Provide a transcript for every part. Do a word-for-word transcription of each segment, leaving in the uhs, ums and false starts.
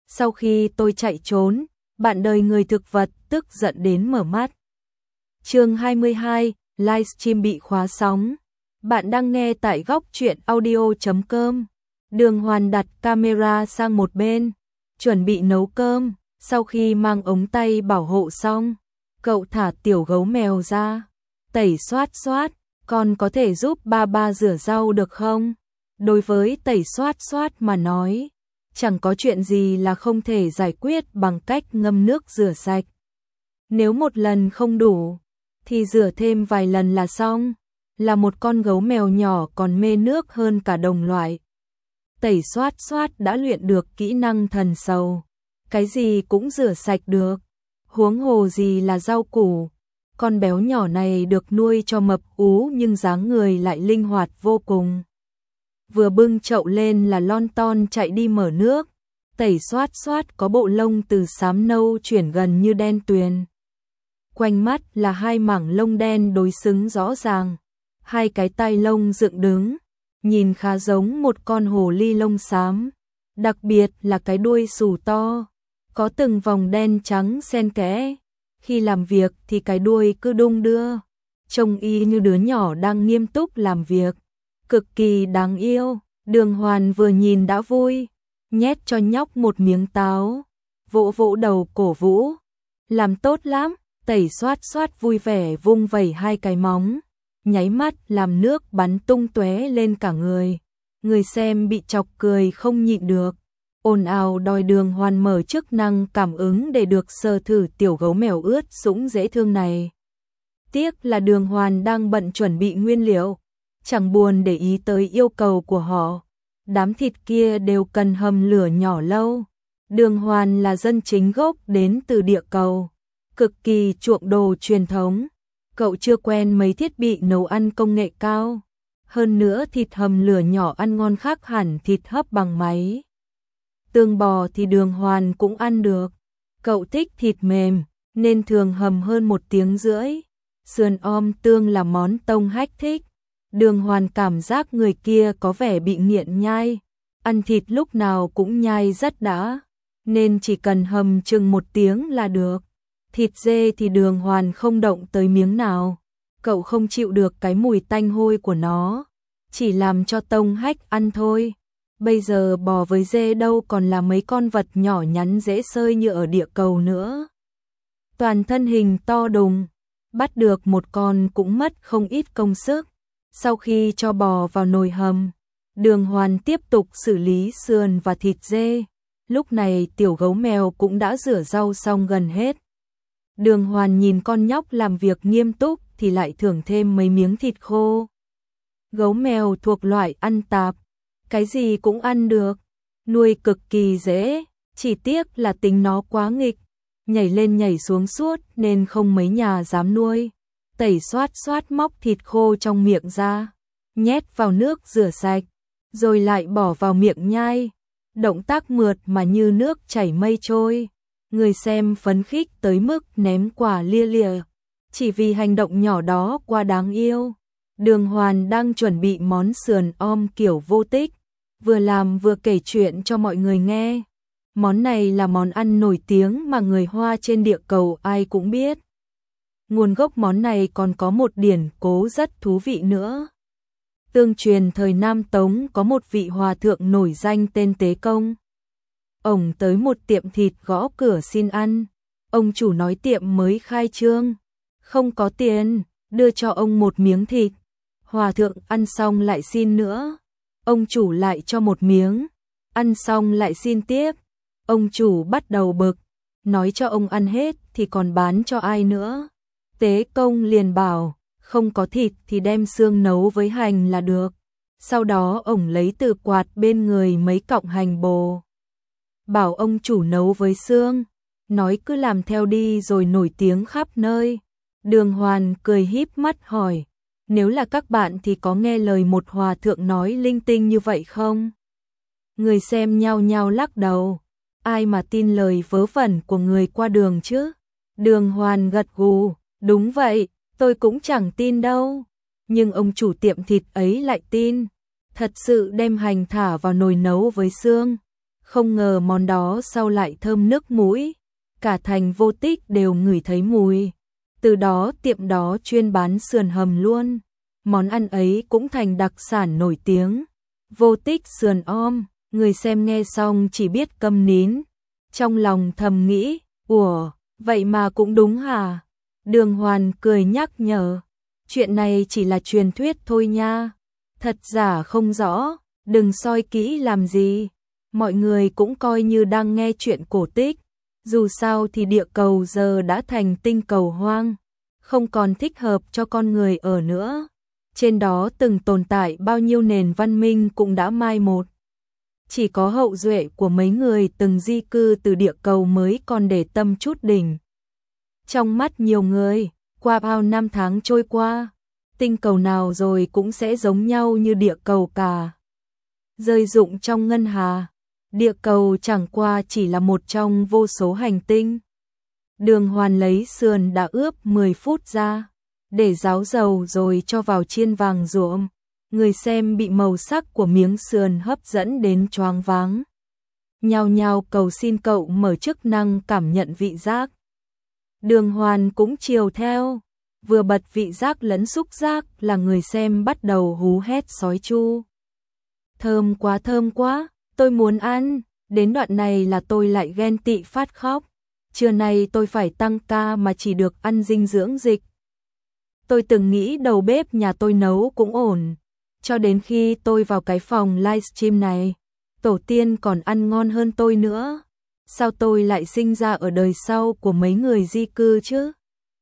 Sau khi tôi chạy trốn, bạn đời người thực vật tức giận đến mở mắt. Chương hai mươi hai, livestream bị khóa sóng. Bạn đang nghe tại góc truyện audio chấm com. Đường Hoàn đặt camera sang một bên, chuẩn bị nấu cơm. Sau khi mang ống tay bảo hộ xong, cậu thả tiểu gấu mèo ra, tẩy xoát xoát, con có thể giúp ba ba rửa rau được không? Đối với tẩy xoát xoát mà nói, chẳng có chuyện gì là không thể giải quyết bằng cách ngâm nước rửa sạch. Nếu một lần không đủ, thì rửa thêm vài lần là xong. Là một con gấu mèo nhỏ còn mê nước hơn cả đồng loại. Tẩy xoát xoát đã luyện được kỹ năng thần sầu. Cái gì cũng rửa sạch được. Huống hồ gì là rau củ. Con béo nhỏ này được nuôi cho mập ú nhưng dáng người lại linh hoạt vô cùng. Vừa bưng chậu lên là lon ton chạy đi mở nước. Tẩy xoát xoát có bộ lông từ xám nâu chuyển gần như đen tuyền. Quanh mắt là hai mảng lông đen đối xứng rõ ràng. Hai cái tai lông dựng đứng, nhìn khá giống một con hồ ly lông xám. Đặc biệt là cái đuôi xù to, có từng vòng đen trắng xen kẽ. Khi làm việc thì cái đuôi cứ đung đưa, trông y như đứa nhỏ đang nghiêm túc làm việc. Cực kỳ đáng yêu. Đường Hoàn vừa nhìn đã vui, nhét cho nhóc một miếng táo, vỗ vỗ đầu cổ vũ. Làm tốt lắm. Tẩy xoát xoát vui vẻ vung vẩy hai cái móng, nháy mắt làm nước bắn tung tóe lên cả người. Người xem bị chọc cười không nhịn được, ồn ào đòi Đường Hoàn mở chức năng cảm ứng để được sờ thử tiểu gấu mèo ướt sũng dễ thương này. Tiếc là Đường Hoàn đang bận chuẩn bị nguyên liệu, chẳng buồn để ý tới yêu cầu của họ. Đám thịt kia đều cần hầm lửa nhỏ lâu. Đường Hoàn là dân chính gốc đến từ địa cầu, cực kỳ chuộng đồ truyền thống. Cậu chưa quen mấy thiết bị nấu ăn công nghệ cao. Hơn nữa thịt hầm lửa nhỏ ăn ngon khác hẳn thịt hấp bằng máy. Tương bò thì Đường Hoàn cũng ăn được. Cậu thích thịt mềm, nên thường hầm hơn một tiếng rưỡi. Sườn om tương là món Tông Hách thích. Đường Hoàn cảm giác người kia có vẻ bị nghiện nhai. Ăn thịt lúc nào cũng nhai rất đã, nên chỉ cần hầm chừng một tiếng là được. Thịt dê thì Đường Hoàn không động tới miếng nào. Cậu không chịu được cái mùi tanh hôi của nó, chỉ làm cho Tông Hách ăn thôi. Bây giờ bò với dê đâu còn là mấy con vật nhỏ nhắn dễ sơi như ở địa cầu nữa. Toàn thân hình to đùng, bắt được một con cũng mất không ít công sức. Sau khi cho bò vào nồi hầm, Đường Hoàn tiếp tục xử lý sườn và thịt dê. Lúc này tiểu gấu mèo cũng đã rửa rau xong gần hết. Đường Hoàn nhìn con nhóc làm việc nghiêm túc thì lại thưởng thêm mấy miếng thịt khô. Gấu mèo thuộc loại ăn tạp, cái gì cũng ăn được, nuôi cực kỳ dễ, chỉ tiếc là tính nó quá nghịch, nhảy lên nhảy xuống suốt nên không mấy nhà dám nuôi. Tẩy xoát xoát móc thịt khô trong miệng ra, nhét vào nước rửa sạch, rồi lại bỏ vào miệng nhai. Động tác mượt mà như nước chảy mây trôi. Người xem phấn khích tới mức ném quả lia lịa, chỉ vì hành động nhỏ đó quá đáng yêu. Đường Hoàn đang chuẩn bị món sườn om kiểu vô tích, vừa làm vừa kể chuyện cho mọi người nghe. Món này là món ăn nổi tiếng mà người Hoa trên địa cầu ai cũng biết. Nguồn gốc món này còn có một điển cố rất thú vị nữa. Tương truyền thời Nam Tống có một vị hòa thượng nổi danh tên Tế Công. Ông tới một tiệm thịt gõ cửa xin ăn. Ông chủ nói tiệm mới khai trương, không có tiền, đưa cho ông một miếng thịt. Hòa thượng ăn xong lại xin nữa. Ông chủ lại cho một miếng, ăn xong lại xin tiếp. Ông chủ bắt đầu bực, nói cho ông ăn hết thì còn bán cho ai nữa. Tế Công liền bảo, không có thịt thì đem xương nấu với hành là được. Sau đó ông lấy từ quạt bên người mấy cọng hành bồ, bảo ông chủ nấu với xương, nói cứ làm theo đi rồi nổi tiếng khắp nơi. Đường Hoàn cười híp mắt hỏi, nếu là các bạn thì có nghe lời một hòa thượng nói linh tinh như vậy không? Người xem nhao nhao lắc đầu, ai mà tin lời vớ vẩn của người qua đường chứ? Đường Hoàn gật gù, đúng vậy, tôi cũng chẳng tin đâu. Nhưng ông chủ tiệm thịt ấy lại tin, thật sự đem hành thả vào nồi nấu với xương. Không ngờ món đó sau lại thơm nước mũi, cả thành Vô Tích đều ngửi thấy mùi. Từ đó tiệm đó chuyên bán sườn hầm luôn. Món ăn ấy cũng thành đặc sản nổi tiếng. Vô Tích sườn om, người xem nghe xong chỉ biết câm nín. Trong lòng thầm nghĩ, ủa, vậy mà cũng đúng hả? Đường Hoàn cười nhắc nhở, chuyện này chỉ là truyền thuyết thôi nha. Thật giả không rõ, đừng soi kỹ làm gì. Mọi người cũng coi như đang nghe chuyện cổ tích. Dù sao thì địa cầu giờ đã thành tinh cầu hoang, không còn thích hợp cho con người ở nữa. Trên đó từng tồn tại bao nhiêu nền văn minh cũng đã mai một. Chỉ có hậu duệ của mấy người từng di cư từ địa cầu mới còn để tâm chút đỉnh. Trong mắt nhiều người, qua bao năm tháng trôi qua, tinh cầu nào rồi cũng sẽ giống nhau như địa cầu cả. Rơi rụng trong ngân hà, địa cầu chẳng qua chỉ là một trong vô số hành tinh. Đường Hoàn lấy sườn đã ướp mười phút ra, để ráo dầu rồi cho vào chiên vàng ruộm. Người xem bị màu sắc của miếng sườn hấp dẫn đến choáng váng. Nhao nhao cầu xin cậu mở chức năng cảm nhận vị giác. Đường Hoàn cũng chiều theo, vừa bật vị giác lẫn xúc giác là người xem bắt đầu hú hét sói chu. Thơm quá thơm quá, tôi muốn ăn, đến đoạn này là tôi lại ghen tị phát khóc. Trưa nay tôi phải tăng ca mà chỉ được ăn dinh dưỡng dịch. Tôi từng nghĩ đầu bếp nhà tôi nấu cũng ổn, cho đến khi tôi vào cái phòng livestream này, tổ tiên còn ăn ngon hơn tôi nữa. Sao tôi lại sinh ra ở đời sau của mấy người di cư chứ?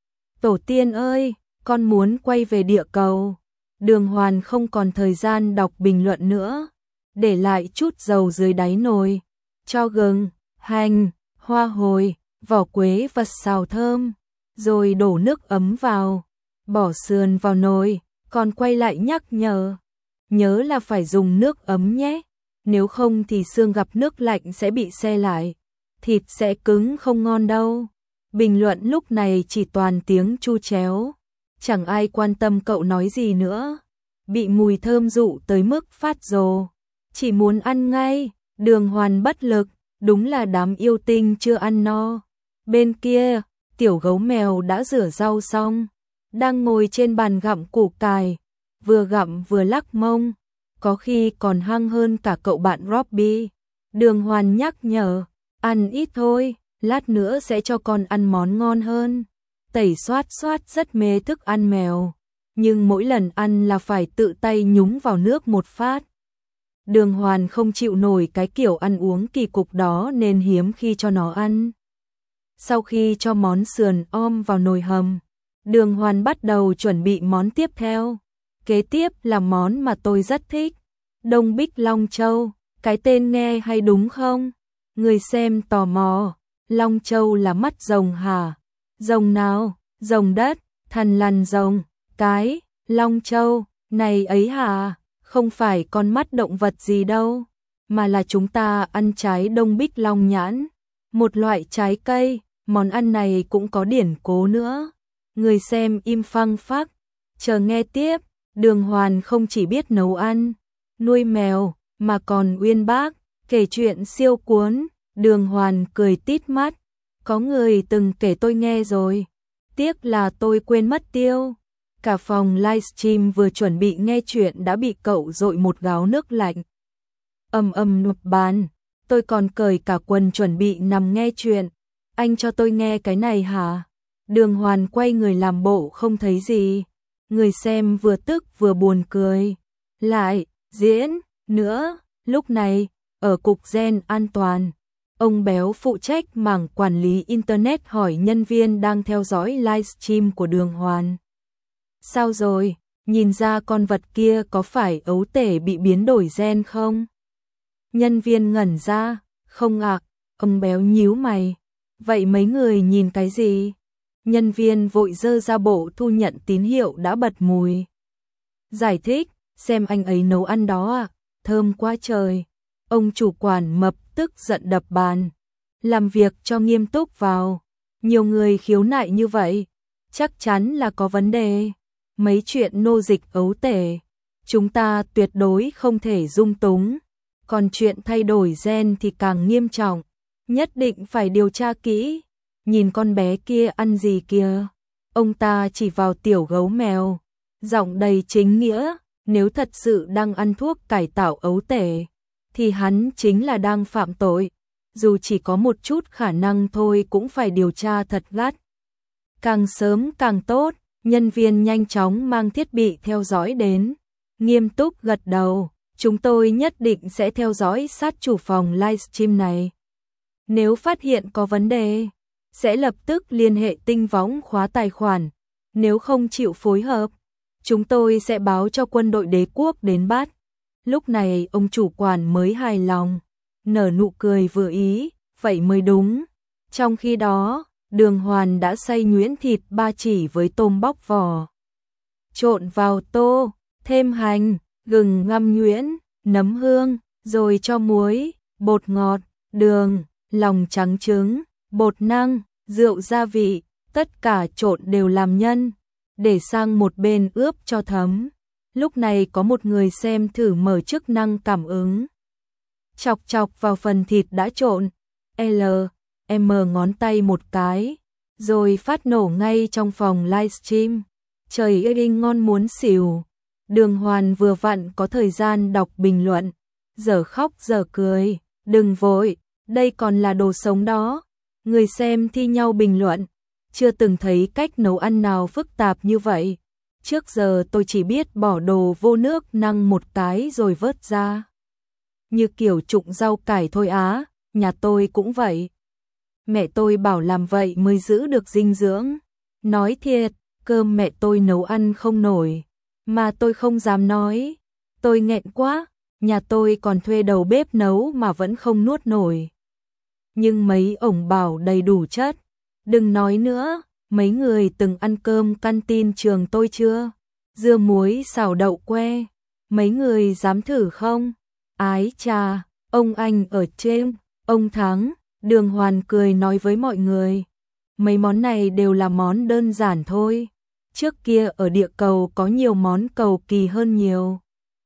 Tổ tiên ơi, con muốn quay về địa cầu. Đường Hoàn không còn thời gian đọc bình luận nữa, để lại chút dầu dưới đáy nồi, cho gừng, hành, hoa hồi, vỏ quế và xào thơm, rồi đổ nước ấm vào, bỏ sườn vào nồi, còn quay lại nhắc nhở. Nhớ là phải dùng nước ấm nhé, nếu không thì xương gặp nước lạnh sẽ bị se lại, thịt sẽ cứng không ngon đâu. Bình luận lúc này chỉ toàn tiếng chu chéo, chẳng ai quan tâm cậu nói gì nữa. Bị mùi thơm dụ tới mức phát rồ, chỉ muốn ăn ngay. Đường Hoàn bất lực, đúng là đám yêu tinh chưa ăn no. Bên kia, tiểu gấu mèo đã rửa rau xong, đang ngồi trên bàn gặm củ cải, vừa gặm vừa lắc mông, có khi còn hăng hơn cả cậu bạn Robbie. Đường Hoàn nhắc nhở, ăn ít thôi, lát nữa sẽ cho con ăn món ngon hơn. Tẩy xoát xoát rất mê thức ăn mèo, nhưng mỗi lần ăn là phải tự tay nhúng vào nước một phát. Đường Hoàn không chịu nổi cái kiểu ăn uống kỳ cục đó nên hiếm khi cho nó ăn. Sau khi cho món sườn om vào nồi hầm, Đường Hoàn bắt đầu chuẩn bị món tiếp theo. Kế tiếp là món mà tôi rất thích, Đông Bích Long Châu. Cái tên nghe hay đúng không? Người xem tò mò, Long Châu là mắt rồng hả? Rồng nào? Rồng đất, thần lằn rồng, cái, Long Châu, này ấy hả? Không phải con mắt động vật gì đâu, mà là chúng ta ăn trái Đông Bích Long nhãn, một loại trái cây. Món ăn này cũng có điển cố nữa. Người xem im phăng phắc, chờ nghe tiếp. Đường Hoàn không chỉ biết nấu ăn, nuôi mèo, mà còn uyên bác, kể chuyện siêu cuốn. Đường Hoàn cười tít mắt, có người từng kể tôi nghe rồi, tiếc là tôi quên mất tiêu. Cả phòng livestream vừa chuẩn bị nghe chuyện đã bị cậu dội một gáo nước lạnh. Ầm ầm nụp bàn, tôi còn cởi cả quần chuẩn bị nằm nghe chuyện. Anh cho tôi nghe cái này hả? Đường Hoàn quay người làm bộ không thấy gì. Người xem vừa tức vừa buồn cười. Lại, diễn, nữa. Lúc này, ở cục gen an toàn, ông béo phụ trách mảng quản lý Internet hỏi nhân viên đang theo dõi livestream của Đường Hoàn. Sao rồi, nhìn ra con vật kia có phải ấu tể bị biến đổi gen không? Nhân viên ngẩn ra, không ạ. Ông béo nhíu mày. Vậy mấy người nhìn cái gì? Nhân viên vội dơ ra bộ thu nhận tín hiệu đã bật mùi. Giải thích, xem anh ấy nấu ăn đó à, thơm quá trời. Ông chủ quản mập tức giận đập bàn. Làm việc cho nghiêm túc vào. Nhiều người khiếu nại như vậy, chắc chắn là có vấn đề. Mấy chuyện nô dịch ấu tể, chúng ta tuyệt đối không thể dung túng. còn chuyện thay đổi gen thì càng nghiêm trọng, nhất định phải điều tra kỹ. Nhìn con bé kia ăn gì kìa? Ông ta chỉ vào tiểu gấu mèo, giọng đầy chính nghĩa, nếu thật sự đang ăn thuốc cải tạo ấu tể, thì hắn chính là đang phạm tội, dù chỉ có một chút khả năng thôi cũng phải điều tra thật gắt. Càng sớm càng tốt, nhân viên nhanh chóng mang thiết bị theo dõi đến, nghiêm túc gật đầu, chúng tôi nhất định sẽ theo dõi sát chủ phòng livestream này. Nếu phát hiện có vấn đề, sẽ lập tức liên hệ tinh võng khóa tài khoản, nếu không chịu phối hợp, chúng tôi sẽ báo cho quân đội đế quốc đến bắt. Lúc này ông chủ quản mới hài lòng, nở nụ cười vừa ý, vậy mới đúng. Trong khi đó, Đường Hoàn đã xay nhuyễn thịt ba chỉ với tôm bóc vỏ, trộn vào tô, thêm hành, gừng ngâm nhuyễn, nấm hương, rồi cho muối, bột ngọt, đường, lòng trắng trứng, bột năng, rượu gia vị, tất cả trộn đều làm nhân, để sang một bên ướp cho thấm. Lúc này có một người xem thử mở chức năng cảm ứng, chọc chọc vào phần thịt đã trộn, L, M ngón tay một cái, rồi phát nổ ngay trong phòng livestream. Trời ơi ngon muốn xỉu. Đường Hoàn vừa vặn có thời gian đọc bình luận, giờ khóc giờ cười, đừng vội, đây còn là đồ sống đó. Người xem thi nhau bình luận, chưa từng thấy cách nấu ăn nào phức tạp như vậy. Trước giờ tôi chỉ biết bỏ đồ vô nước năng một cái rồi vớt ra, như kiểu trụng rau cải thôi á, nhà tôi cũng vậy. Mẹ tôi bảo làm vậy mới giữ được dinh dưỡng. Nói thiệt, cơm mẹ tôi nấu ăn không nổi, mà tôi không dám nói. Tôi nghẹn quá, nhà tôi còn thuê đầu bếp nấu mà vẫn không nuốt nổi. Nhưng mấy ổng bảo đầy đủ chất. Đừng nói nữa, mấy người từng ăn cơm canteen trường tôi chưa? Dưa muối xào đậu que, mấy người dám thử không? Ái chà, ông anh ở trên, ông Thắng. Đường Hoàn cười nói với mọi người, mấy món này đều là món đơn giản thôi. Trước kia ở địa cầu có nhiều món cầu kỳ hơn nhiều.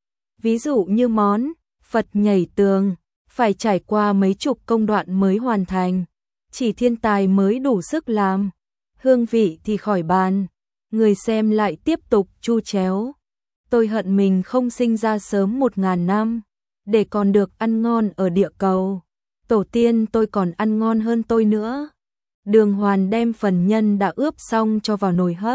Ví dụ như món Phật nhảy tường, phải trải qua mấy chục công đoạn mới hoàn thành, chỉ thiên tài mới đủ sức làm. Hương vị thì khỏi bàn, người xem lại tiếp tục chu chéo. Tôi hận mình không sinh ra sớm một ngàn năm, để còn được ăn ngon ở địa cầu. Tổ tiên tôi còn ăn ngon hơn tôi nữa. Đường Hoàn đem phần nhân đã ướp xong cho vào nồi hấp.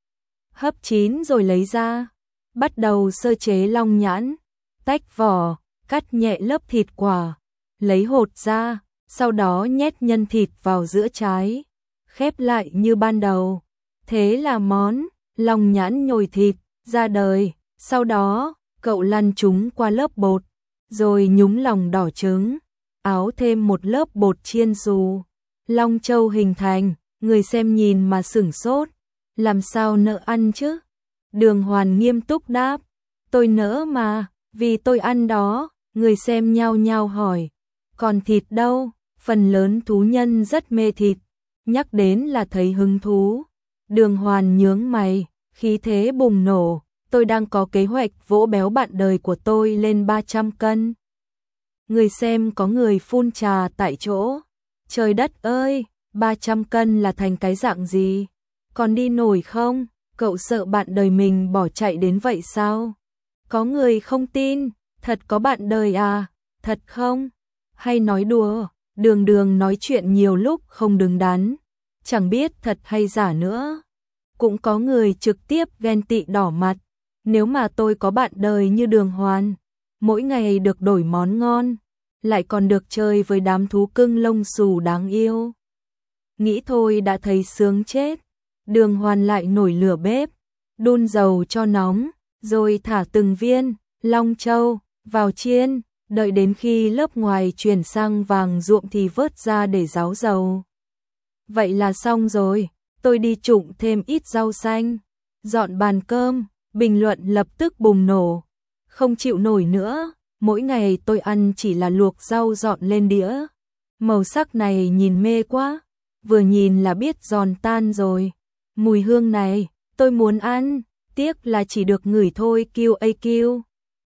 Hấp chín rồi lấy ra, bắt đầu sơ chế long nhãn, tách vỏ, cắt nhẹ lớp thịt quả, lấy hột ra, sau đó nhét nhân thịt vào giữa trái, khép lại như ban đầu. Thế là món long nhãn nhồi thịt ra đời. Sau đó, cậu lăn chúng qua lớp bột, rồi nhúng lòng đỏ trứng, áo thêm một lớp bột chiên xù. Long châu hình thành, người xem nhìn mà sửng sốt, làm sao nỡ ăn chứ? Đường Hoàn nghiêm túc đáp, tôi nỡ mà, vì tôi ăn đó. Người xem nhao nhao hỏi, còn thịt đâu? Phần lớn thú nhân rất mê thịt, nhắc đến là thấy hứng thú. Đường Hoàn nhướng mày, khí thế bùng nổ, tôi đang có kế hoạch vỗ béo bạn đời của tôi lên ba trăm cân. Người xem có người phun trà tại chỗ. Trời đất ơi, ba trăm cân là thành cái dạng gì? Còn đi nổi không? Cậu sợ bạn đời mình bỏ chạy đến vậy sao? Có người không tin, thật có bạn đời à? Thật không? Hay nói đùa? Đường Đường nói chuyện nhiều lúc không đứng đắn, chẳng biết thật hay giả nữa. Cũng có người trực tiếp ghen tị đỏ mặt. Nếu mà tôi có bạn đời như Đường Hoàn, mỗi ngày được đổi món ngon, lại còn được chơi với đám thú cưng lông xù đáng yêu, nghĩ thôi đã thấy sướng chết. Đường Hoàn lại nổi lửa bếp, đun dầu cho nóng, rồi thả từng viên long châu vào chiên, đợi đến khi lớp ngoài chuyển sang vàng ruộm thì vớt ra để ráo dầu. Vậy là xong rồi, tôi đi trụng thêm ít rau xanh, dọn bàn cơm. Bình luận lập tức bùng nổ, không chịu nổi nữa, mỗi ngày tôi ăn chỉ là luộc rau dọn lên đĩa. Màu sắc này nhìn mê quá, vừa nhìn là biết giòn tan rồi. Mùi hương này, tôi muốn ăn, tiếc là chỉ được ngửi thôi. Q A Q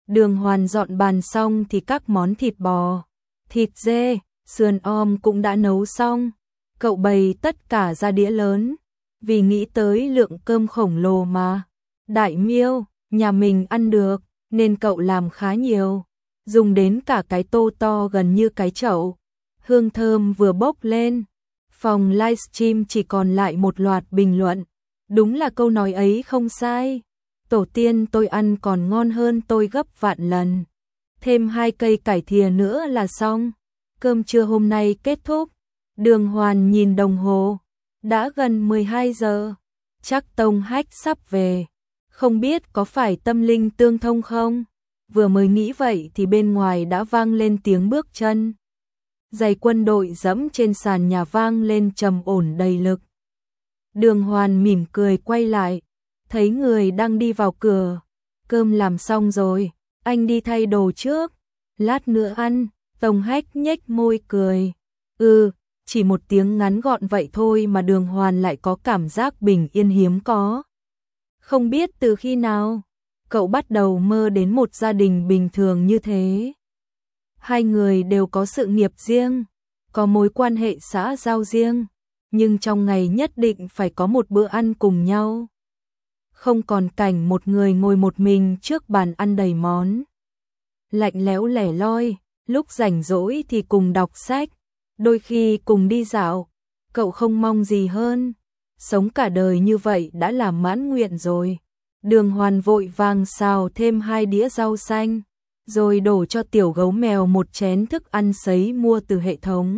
Đường Hoàn dọn bàn xong thì các món thịt bò, thịt dê, sườn om cũng đã nấu xong. Cậu bày tất cả ra đĩa lớn, vì nghĩ tới lượng cơm khổng lồ mà. Đại Miêu, nhà mình ăn được, nên cậu làm khá nhiều, dùng đến cả cái tô to gần như cái chậu. Hương thơm vừa bốc lên, phòng livestream chỉ còn lại một loạt bình luận. Đúng là câu nói ấy không sai. Tổ tiên tôi ăn còn ngon hơn tôi gấp vạn lần. Thêm hai cây cải thìa nữa là xong. Cơm trưa hôm nay kết thúc. Đường Hoàn nhìn đồng hồ, đã gần mười hai giờ. Chắc Tông Hách sắp về. Không biết có phải tâm linh tương thông không? Vừa mới nghĩ vậy thì bên ngoài đã vang lên tiếng bước chân. Giày quân đội dẫm trên sàn nhà vang lên trầm ổn đầy lực. Đường Hoàn mỉm cười quay lại, thấy người đang đi vào cửa. Cơm làm xong rồi, anh đi thay đồ trước, lát nữa ăn. Tông Hách nhếch môi cười. Ừ, chỉ một tiếng ngắn gọn vậy thôi mà Đường Hoàn lại có cảm giác bình yên hiếm có. Không biết từ khi nào, cậu bắt đầu mơ đến một gia đình bình thường như thế. Hai người đều có sự nghiệp riêng, có mối quan hệ xã giao riêng, nhưng trong ngày nhất định phải có một bữa ăn cùng nhau. Không còn cảnh một người ngồi một mình trước bàn ăn đầy món. Lạnh lẽo lẻ loi, lúc rảnh rỗi thì cùng đọc sách, đôi khi cùng đi dạo. Cậu không mong gì hơn, sống cả đời như vậy đã là mãn nguyện rồi. Đường Hoàn vội vàng xào thêm hai đĩa rau xanh, rồi đổ cho tiểu gấu mèo một chén thức ăn sấy mua từ hệ thống.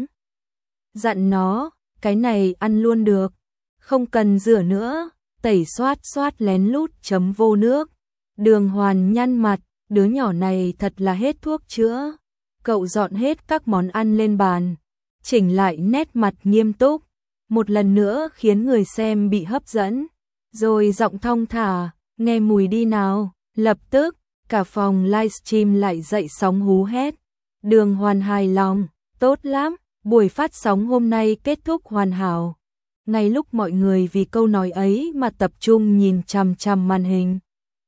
Dặn nó, cái này ăn luôn được, không cần rửa nữa, tẩy xoát xoát lén lút chấm vô nước. Đường Hoàn nhăn mặt, đứa nhỏ này thật là hết thuốc chữa. Cậu dọn hết các món ăn lên bàn, chỉnh lại nét mặt nghiêm túc, một lần nữa khiến người xem bị hấp dẫn, rồi giọng thong thả, nghe mùi đi nào. Lập tức, cả phòng livestream lại dậy sóng hú hét. Đường Hoàn hài lòng, tốt lắm, buổi phát sóng hôm nay kết thúc hoàn hảo. Ngay lúc mọi người vì câu nói ấy mà tập trung nhìn chằm chằm màn hình,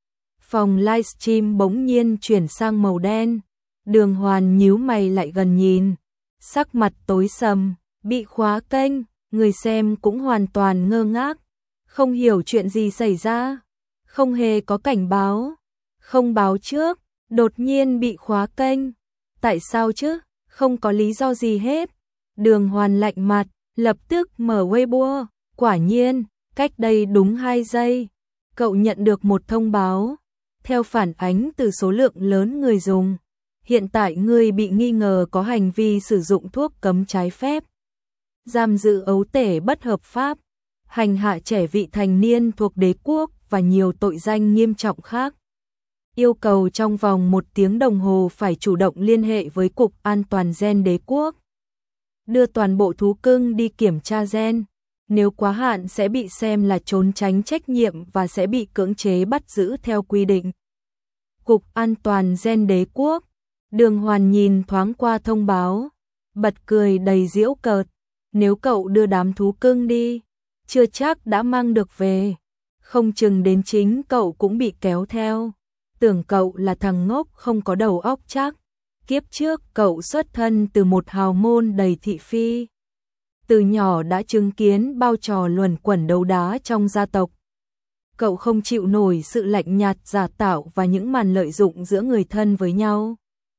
phòng livestream bỗng nhiên chuyển sang màu đen. Đường Hoàn nhíu mày lại gần nhìn, sắc mặt tối sầm, bị khóa kênh, người xem cũng hoàn toàn ngơ ngác, không hiểu chuyện gì xảy ra, không hề có cảnh báo, không báo trước, đột nhiên bị khóa kênh. Tại sao chứ? Không có lý do gì hết. Đường Hoàn lạnh mặt, lập tức mở Weibo, quả nhiên, cách đây đúng hai giây, cậu nhận được một thông báo. Theo phản ánh từ số lượng lớn người dùng, hiện tại ngươi bị nghi ngờ có hành vi sử dụng thuốc cấm trái phép, giam giữ ấu tể bất hợp pháp, hành hạ trẻ vị thành niên thuộc đế quốc và nhiều tội danh nghiêm trọng khác. Yêu cầu trong vòng một tiếng đồng hồ phải chủ động liên hệ với Cục An toàn Gen đế quốc, đưa toàn bộ thú cưng đi kiểm tra gen. Nếu quá hạn sẽ bị xem là trốn tránh trách nhiệm và sẽ bị cưỡng chế bắt giữ theo quy định. Cục An toàn Gen đế quốc. Đường Hoàn nhìn thoáng qua thông báo, bật cười đầy giễu cợt. Nếu cậu đưa đám thú cưng đi, chưa chắc đã mang được về, không chừng đến chính cậu cũng bị kéo theo. Tưởng cậu là thằng ngốc không có đầu óc chắc. Kiếp trước cậu xuất thân từ một hào môn đầy thị phi, từ nhỏ đã chứng kiến bao trò luẩn quẩn đấu đá trong gia tộc. Cậu không chịu nổi sự lạnh nhạt giả tạo và những màn lợi dụng giữa người thân với nhau,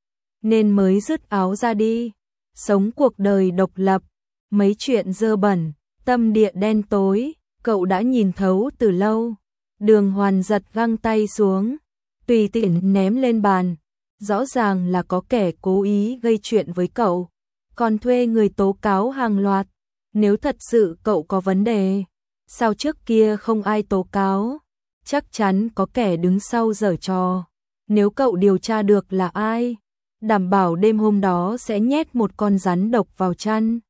nên mới dứt áo ra đi, sống cuộc đời độc lập. Mấy chuyện dơ bẩn, tâm địa đen tối, cậu đã nhìn thấu từ lâu. Đường Hoàn giật găng tay xuống, tùy tiện ném lên bàn. Rõ ràng là có kẻ cố ý gây chuyện với cậu, còn thuê người tố cáo hàng loạt. Nếu thật sự cậu có vấn đề, sao trước kia không ai tố cáo? Chắc chắn có kẻ đứng sau giở trò. Nếu cậu điều tra được là ai, đảm bảo đêm hôm đó sẽ nhét một con rắn độc vào chăn,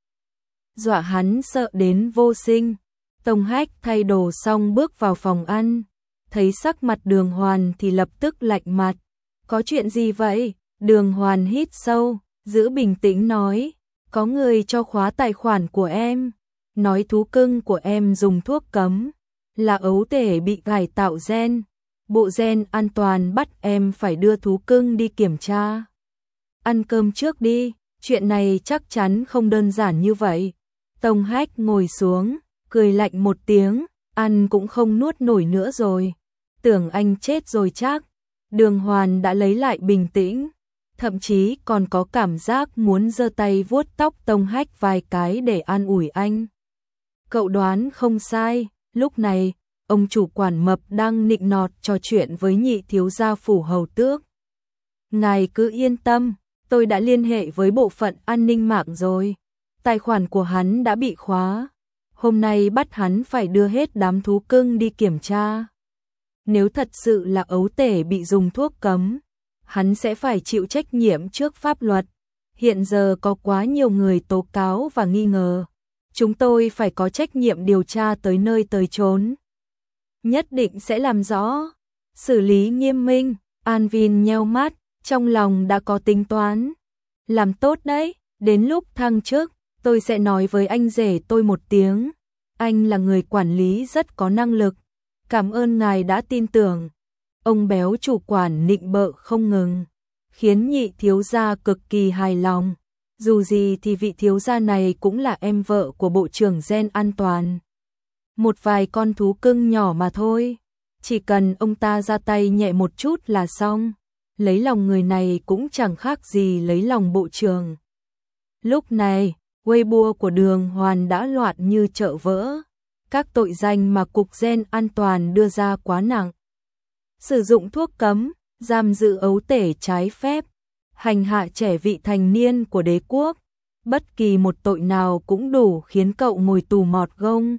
dọa hắn sợ đến vô sinh. Tông Hách thay đồ xong bước vào phòng ăn, thấy sắc mặt Đường Hoàn thì lập tức lạnh mặt. Có chuyện gì vậy? Đường Hoàn hít sâu, giữ bình tĩnh nói, có người cho khóa tài khoản của em, nói thú cưng của em dùng thuốc cấm, là ấu tể bị cải tạo gen. Bộ gen an toàn bắt em phải đưa thú cưng đi kiểm tra. Ăn cơm trước đi, chuyện này chắc chắn không đơn giản như vậy. Tông Hách ngồi xuống, cười lạnh một tiếng, ăn cũng không nuốt nổi nữa rồi. Tưởng anh chết rồi chắc. Đường Hoàn đã lấy lại bình tĩnh, thậm chí còn có cảm giác muốn giơ tay vuốt tóc Tông Hách vài cái để an ủi anh. Cậu đoán không sai, lúc này, ông chủ quản Mập đang nịnh nọt trò chuyện với nhị thiếu gia phủ hầu tước. Ngài cứ yên tâm, tôi đã liên hệ với bộ phận an ninh mạng rồi. Tài khoản của hắn đã bị khóa. Hôm nay bắt hắn phải đưa hết đám thú cưng đi kiểm tra. Nếu thật sự là ấu tể bị dùng thuốc cấm, hắn sẽ phải chịu trách nhiệm trước pháp luật. Hiện giờ có quá nhiều người tố cáo và nghi ngờ. Chúng tôi phải có trách nhiệm điều tra tới nơi tới chốn. Nhất định sẽ làm rõ, xử lý nghiêm minh. An Vin nheo mắt, trong lòng đã có tính toán. Làm tốt đấy, đến lúc thăng chức, tôi sẽ nói với anh rể tôi một tiếng. Anh là người quản lý rất có năng lực. Cảm ơn ngài đã tin tưởng. Ông béo chủ quản nịnh bợ không ngừng, khiến nhị thiếu gia cực kỳ hài lòng. Dù gì thì vị thiếu gia này cũng là em vợ của bộ trưởng gen an toàn. Một vài con thú cưng nhỏ mà thôi, chỉ cần ông ta ra tay nhẹ một chút là xong. Lấy lòng người này cũng chẳng khác gì lấy lòng bộ trưởng. Lúc này, Weibo của Đường Hoàn đã loạn như chợ vỡ. Các tội danh mà Cục Gen An toàn đưa ra quá nặng. Sử dụng thuốc cấm, giam giữ ấu tể trái phép, hành hạ trẻ vị thành niên của đế quốc. Bất kỳ một tội nào cũng đủ khiến cậu ngồi tù mọt gông.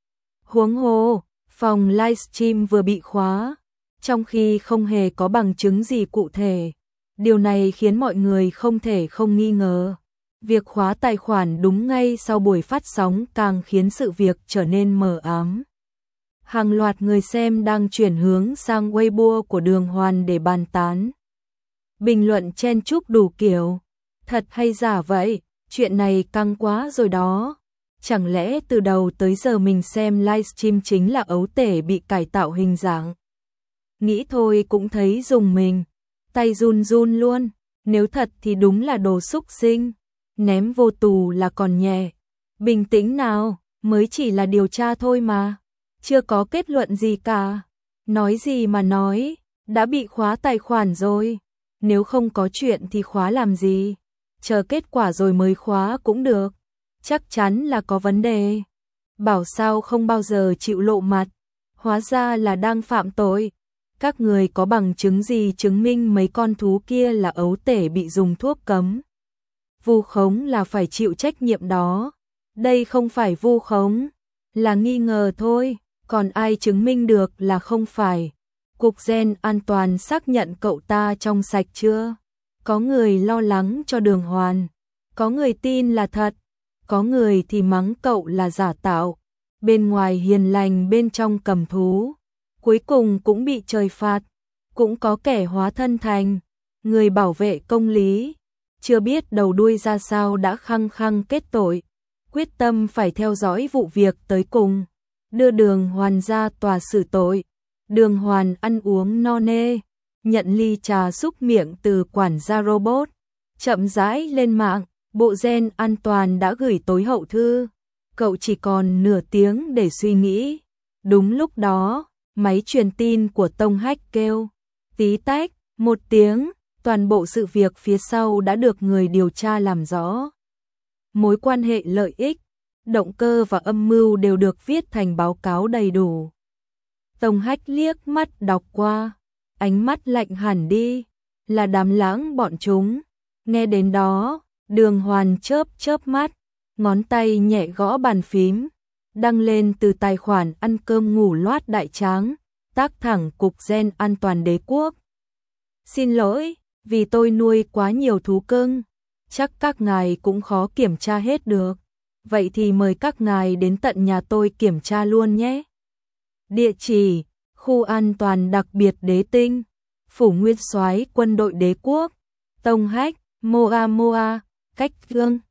Huống hồ, phòng livestream vừa bị khóa, trong khi không hề có bằng chứng gì cụ thể. Điều này khiến mọi người không thể không nghi ngờ. Việc khóa tài khoản đúng ngay sau buổi phát sóng càng khiến sự việc trở nên mờ ám. Hàng loạt người xem đang chuyển hướng sang Weibo của Đường Hoàn để bàn tán. Bình luận chen chúc đủ kiểu. Thật hay giả vậy? Chuyện này căng quá rồi đó. Chẳng lẽ từ đầu tới giờ mình xem livestream chính là ấu tể bị cải tạo hình dạng? Nghĩ thôi cũng thấy rùng mình. Tay run run luôn. Nếu thật thì đúng là đồ xúc sinh. Ném vô tù là còn nhẹ. Bình tĩnh nào, mới chỉ là điều tra thôi mà. Chưa có kết luận gì cả. Nói gì mà nói, đã bị khóa tài khoản rồi. Nếu không có chuyện thì khóa làm gì? Chờ kết quả rồi mới khóa cũng được. Chắc chắn là có vấn đề. Bảo sao không bao giờ chịu lộ mặt. Hóa ra là đang phạm tội. Các người có bằng chứng gì chứng minh mấy con thú kia là ấu tể bị dùng thuốc cấm? Vu khống là phải chịu trách nhiệm đó. Đây không phải vu khống, là nghi ngờ thôi, còn ai chứng minh được là không phải. Cục Gen An toàn xác nhận cậu ta trong sạch chưa? Có người lo lắng cho Đường Hoàn, có người tin là thật, có người thì mắng cậu là giả tạo. Bên ngoài hiền lành bên trong cầm thú, cuối cùng cũng bị trời phạt. Cũng có kẻ hóa thân thành người bảo vệ công lý, chưa biết đầu đuôi ra sao đã khăng khăng kết tội, quyết tâm phải theo dõi vụ việc tới cùng, đưa Đường Hoàn ra tòa xử tội. Đường Hoàn ăn uống no nê, nhận ly trà xúc miệng từ quản gia robot, chậm rãi lên mạng. Bộ Gen An toàn đã gửi tối hậu thư, cậu chỉ còn nửa tiếng để suy nghĩ. Đúng lúc đó, máy truyền tin của Tông Hách kêu, tí tách, một tiếng, toàn bộ sự việc phía sau đã được người điều tra làm rõ. Mối quan hệ lợi ích, động cơ và âm mưu đều được viết thành báo cáo đầy đủ. Tông Hách liếc mắt đọc qua, ánh mắt lạnh hẳn đi, là đám lãng bọn chúng. Nghe đến đó, Đường Hoàn chớp chớp mắt, ngón tay nhẹ gõ bàn phím, đăng lên từ tài khoản ăn cơm ngủ loát đại tráng, tác thẳng Cục Gen An toàn đế quốc. Xin lỗi, vì tôi nuôi quá nhiều thú cưng, chắc các ngài cũng khó kiểm tra hết được. Vậy thì mời các ngài đến tận nhà tôi kiểm tra luôn nhé. Địa chỉ: khu an toàn đặc biệt Đế Tinh, phủ nguyên soái quân đội đế quốc, Tông Hách, Moa Moa, cách gương.